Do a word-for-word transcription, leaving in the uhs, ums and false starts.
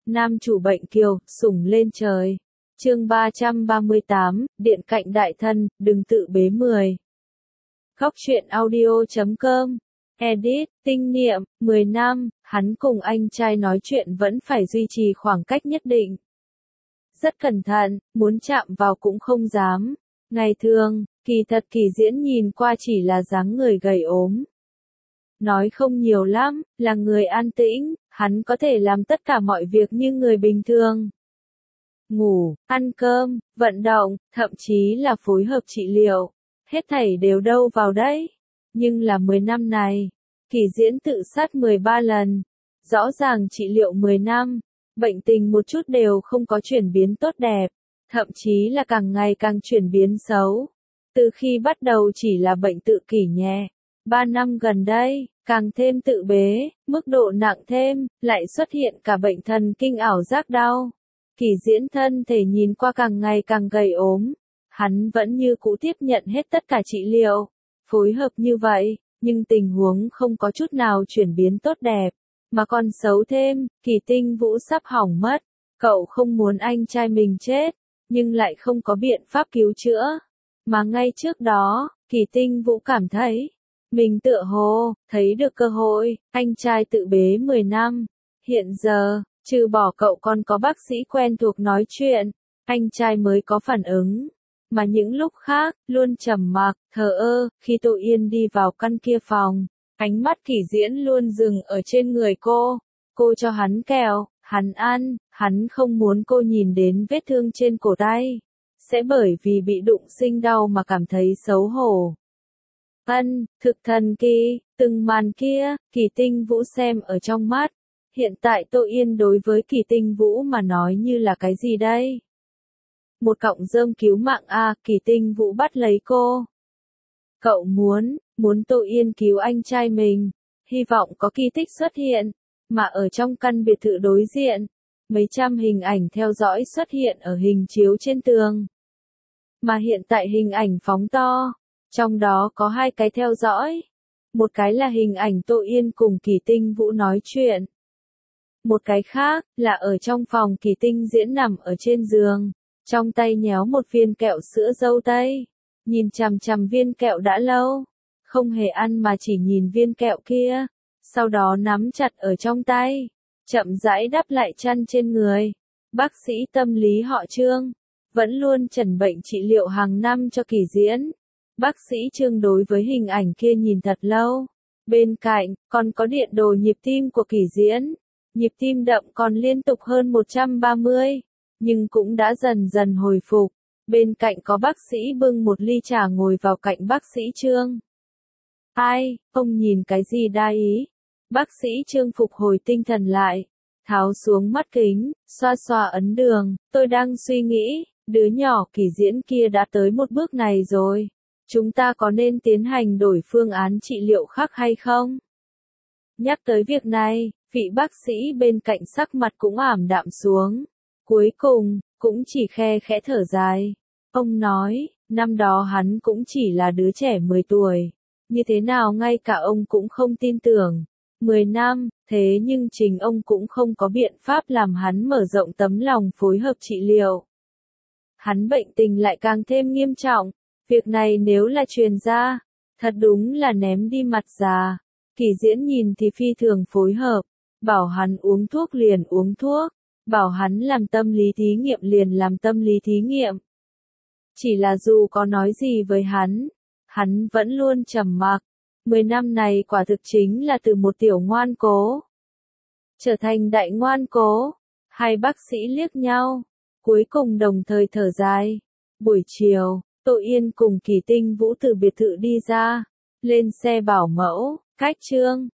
Nam chủ bệnh kiều, sủng lên trời. Chương ba trăm ba mươi tám, Điện cạnh đại thân, đừng tự bế mười. Góc truyện audio chấm com. Edit, tinh niệm, mười năm, hắn cùng anh trai nói chuyện vẫn phải duy trì khoảng cách nhất định. Rất cẩn thận, muốn chạm vào cũng không dám. Ngày thường, kỳ thật Kỳ Diễn nhìn qua chỉ là dáng người gầy ốm. Nói không nhiều lắm, là người an tĩnh, hắn có thể làm tất cả mọi việc như người bình thường. Ngủ, ăn cơm, vận động, thậm chí là phối hợp trị liệu. Hết thảy đều đâu vào đấy. Nhưng là mười năm này, Kỳ Diễn tự sát mười ba lần. Rõ ràng trị liệu mười năm, bệnh tình một chút đều không có chuyển biến tốt đẹp. Thậm chí là càng ngày càng chuyển biến xấu. Từ khi bắt đầu chỉ là bệnh tự kỷ nhẹ. Ba năm gần đây, càng thêm tự bế, mức độ nặng thêm, lại xuất hiện cả bệnh thần kinh ảo giác đau. Kỳ Diễn thân thể nhìn qua càng ngày càng gầy ốm. Hắn vẫn như cũ tiếp nhận hết tất cả trị liệu, phối hợp như vậy, nhưng tình huống không có chút nào chuyển biến tốt đẹp, mà còn xấu thêm, Kỳ Tinh Vũ sắp hỏng mất. Cậu không muốn anh trai mình chết, nhưng lại không có biện pháp cứu chữa. Mà ngay trước đó, Kỳ Tinh Vũ cảm thấy, mình tựa hồ, thấy được cơ hội, anh trai tự bế mười năm. Hiện giờ, trừ bỏ cậu còn có bác sĩ quen thuộc nói chuyện, anh trai mới có phản ứng. Mà những lúc khác, luôn trầm mặc, thờ ơ, khi Tô Yên đi vào căn kia phòng, ánh mắt Kỳ Diễn luôn dừng ở trên người cô. Cô cho hắn kẹo, hắn ăn, hắn không muốn cô nhìn đến vết thương trên cổ tay. Sẽ bởi vì bị đụng sinh đau mà cảm thấy xấu hổ. Ân, thực thần kỳ, từng màn kia, Kỳ Tinh Vũ xem ở trong mắt. Hiện tại Tô Yên đối với Kỳ Tinh Vũ mà nói như là cái gì đây? Một cọng rơm cứu mạng a, Kỳ Tinh Vũ bắt lấy cô. Cậu muốn, muốn Tô Yên cứu anh trai mình. Hy vọng có kỳ tích xuất hiện. Mà ở trong căn biệt thự đối diện, mấy trăm hình ảnh theo dõi xuất hiện ở hình chiếu trên tường. Mà hiện tại hình ảnh phóng to. Trong đó có hai cái theo dõi. Một cái là hình ảnh Tô Yên cùng Kỳ Tinh Vũ nói chuyện. Một cái khác, là ở trong phòng Kỳ Tinh Diễn nằm ở trên giường. Trong tay nhéo một viên kẹo sữa dâu tây. Nhìn chằm chằm viên kẹo đã lâu. Không hề ăn mà chỉ nhìn viên kẹo kia. Sau đó nắm chặt ở trong tay. Chậm rãi đắp lại chăn trên người. Bác sĩ tâm lý họ Trương. Vẫn luôn chẩn bệnh trị liệu hàng năm cho Kỳ Diễn. Bác sĩ Trương đối với hình ảnh kia nhìn thật lâu. Bên cạnh, còn có điện đồ nhịp tim của Kỳ Diễn. Nhịp tim đậm còn liên tục hơn một trăm ba mươi. Nhưng cũng đã dần dần hồi phục. Bên cạnh có bác sĩ bưng một ly trà ngồi vào cạnh bác sĩ Trương. Ai, ông nhìn cái gì đa ý? Bác sĩ Trương phục hồi tinh thần lại. Tháo xuống mắt kính, xoa xoa ấn đường. Tôi đang suy nghĩ, đứa nhỏ Kỳ Diễn kia đã tới một bước này rồi. Chúng ta có nên tiến hành đổi phương án trị liệu khác hay không? Nhắc tới việc này, vị bác sĩ bên cạnh sắc mặt cũng ảm đạm xuống. Cuối cùng, cũng chỉ khe khẽ thở dài. Ông nói, năm đó hắn cũng chỉ là đứa trẻ mười tuổi. Như thế nào ngay cả ông cũng không tin tưởng. mười năm, thế nhưng chính ông cũng không có biện pháp làm hắn mở rộng tấm lòng phối hợp trị liệu. Hắn bệnh tình lại càng thêm nghiêm trọng. Việc này nếu là truyền ra, thật đúng là ném đi mặt già. Kỳ Diễn nhìn thì phi thường phối hợp. Bảo hắn uống thuốc liền uống thuốc. Bảo hắn làm tâm lý thí nghiệm liền làm tâm lý thí nghiệm. Chỉ là dù có nói gì với hắn, hắn vẫn luôn trầm mặc. Mười năm này quả thực chính là từ một tiểu ngoan cố trở thành đại ngoan cố. Hai bác sĩ liếc nhau, cuối cùng đồng thời thở dài. Buổi chiều, Tô Yên cùng Kỳ Tinh Vũ từ biệt thự đi ra, lên xe bảo mẫu, cách Trương,